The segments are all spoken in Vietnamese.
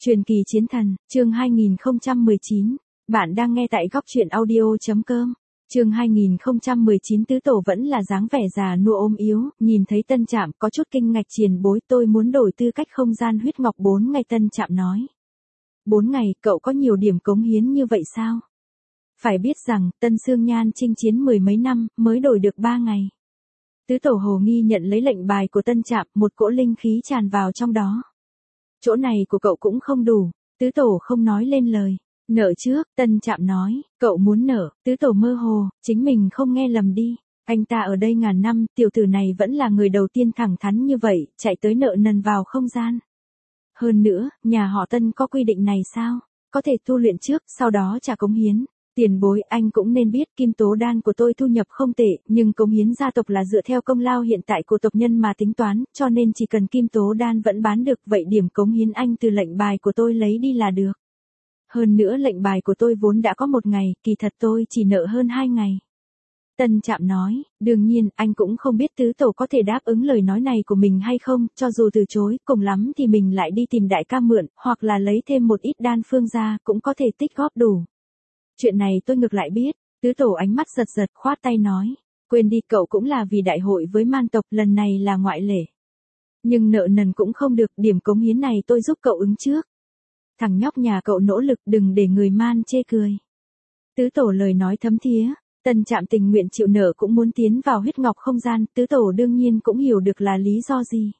Truyền kỳ chiến thần, chương 2019. Bạn đang nghe tại góc truyện audio.com. Chương 2019 tứ tổ vẫn là dáng vẻ già nua ốm yếu, nhìn thấy Tân Trạm có chút kinh ngạc triền bối, tôi muốn đổi tư cách không gian huyết ngọc 4 ngày. Tân Trạm nói. 4 ngày, cậu có nhiều điểm cống hiến như vậy sao? Phải biết rằng, Tân Sương Nhan chinh chiến mười mấy năm, mới đổi được 3 ngày. Tứ tổ hồ nghi nhận lấy lệnh bài của Tân Trạm, một cỗ linh khí tràn vào trong đó. Chỗ này của cậu cũng không đủ, tứ tổ không nói lên lời. Nợ trước, Tân Trạm nói, cậu muốn nợ, tứ tổ mơ hồ, chính mình không nghe lầm đi. Anh ta ở đây ngàn năm, tiểu tử này vẫn là người đầu tiên thẳng thắn như vậy, chạy tới nợ nần vào không gian. Hơn nữa, nhà họ Tân có quy định này sao? Có thể tu luyện trước, sau đó trả cống hiến. Tiền bối, anh cũng nên biết kim tố đan của tôi thu nhập không tệ, nhưng cống hiến gia tộc là dựa theo công lao hiện tại của tộc nhân mà tính toán, cho nên chỉ cần kim tố đan vẫn bán được, vậy điểm cống hiến anh từ lệnh bài của tôi lấy đi là được. Hơn nữa lệnh bài của tôi vốn đã có 1 ngày, kỳ thật tôi chỉ nợ hơn 2 ngày. Tân Trạm nói, đương nhiên, anh cũng không biết tứ tổ có thể đáp ứng lời nói này của mình hay không, cho dù từ chối, cùng lắm thì mình lại đi tìm đại ca mượn, hoặc là lấy thêm một ít đan phương ra, cũng có thể tích góp đủ. Chuyện này tôi ngược lại biết, tứ tổ ánh mắt giật giật, khoát tay nói, quên đi, cậu cũng là vì đại hội với man tộc, lần này là ngoại lệ. Nhưng nợ nần cũng không được, điểm cống hiến này tôi giúp cậu ứng trước. Thằng nhóc nhà cậu nỗ lực, đừng để người man chê cười. Tứ tổ lời nói thấm thía, Tân Trạm tình nguyện chịu nợ cũng muốn tiến vào huyết ngọc không gian, tứ tổ đương nhiên cũng hiểu được là lý do gì.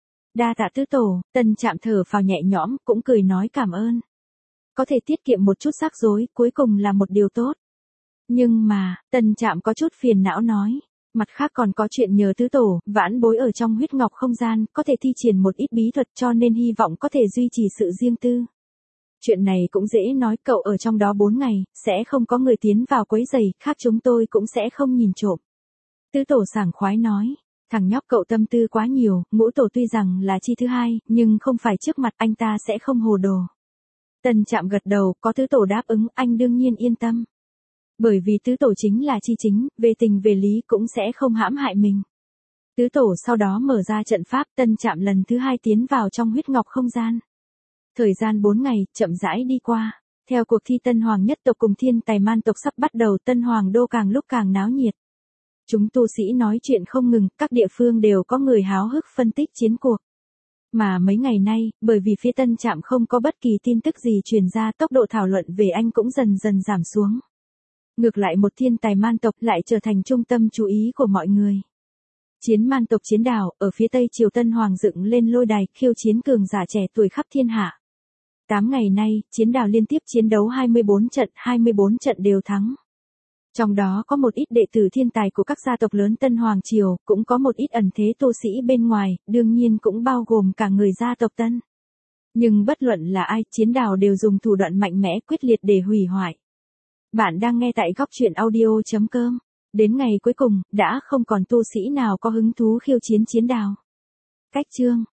Đa tạ tứ tổ, Tân Trạm thở phào nhẹ nhõm, cũng cười nói cảm ơn. Có thể tiết kiệm một chút rắc rối, cuối cùng là một điều tốt. Nhưng mà, Tân Trạm có chút phiền não nói, mặt khác còn có chuyện nhờ tứ tổ, vãn bối ở trong huyết ngọc không gian, có thể thi triển một ít bí thuật cho nên hy vọng có thể duy trì sự riêng tư. Chuyện này cũng dễ nói, cậu ở trong đó 4 ngày, sẽ không có người tiến vào quấy rầy, khác chúng tôi cũng sẽ không nhìn trộm. Tứ tổ sảng khoái nói, thằng nhóc cậu tâm tư quá nhiều, ngũ tổ tuy rằng là chi thứ hai, nhưng không phải trước mặt anh ta sẽ không hồ đồ. Tân Trạm gật đầu, có tứ tổ đáp ứng, anh đương nhiên yên tâm. Bởi vì tứ tổ chính là chi chính, về tình về lý cũng sẽ không hãm hại mình. Tứ tổ sau đó mở ra trận pháp, Tân Trạm lần thứ 2 tiến vào trong huyết ngọc không gian. Thời gian 4 ngày, chậm rãi đi qua. Theo cuộc thi Tân Hoàng nhất tộc cùng Thiên Tài Man tộc sắp bắt đầu, Tân Hoàng đô càng lúc càng náo nhiệt. Chúng tu sĩ nói chuyện không ngừng, các địa phương đều có người háo hức phân tích chiến cuộc. Mà mấy ngày nay, bởi vì phía Tân Trạm không có bất kỳ tin tức gì truyền ra, tốc độ thảo luận về anh cũng dần dần giảm xuống. Ngược lại một thiên tài man tộc lại trở thành trung tâm chú ý của mọi người. Chiến man tộc chiến đảo, ở phía tây triều Tân Hoàng dựng lên lôi đài, khiêu chiến cường giả trẻ tuổi khắp thiên hạ. 8 ngày nay, chiến đảo liên tiếp chiến đấu 24 trận đều thắng. Trong đó có một ít đệ tử thiên tài của các gia tộc lớn Tân Hoàng Triều, cũng có một ít ẩn thế tu sĩ bên ngoài, đương nhiên cũng bao gồm cả người gia tộc Tân. Nhưng bất luận là ai, chiến đảo đều dùng thủ đoạn mạnh mẽ quyết liệt để hủy hoại. Bạn đang nghe tại góc truyện audio.com. Đến ngày cuối cùng, đã không còn tu sĩ nào có hứng thú khiêu chiến chiến đảo. Cách chương.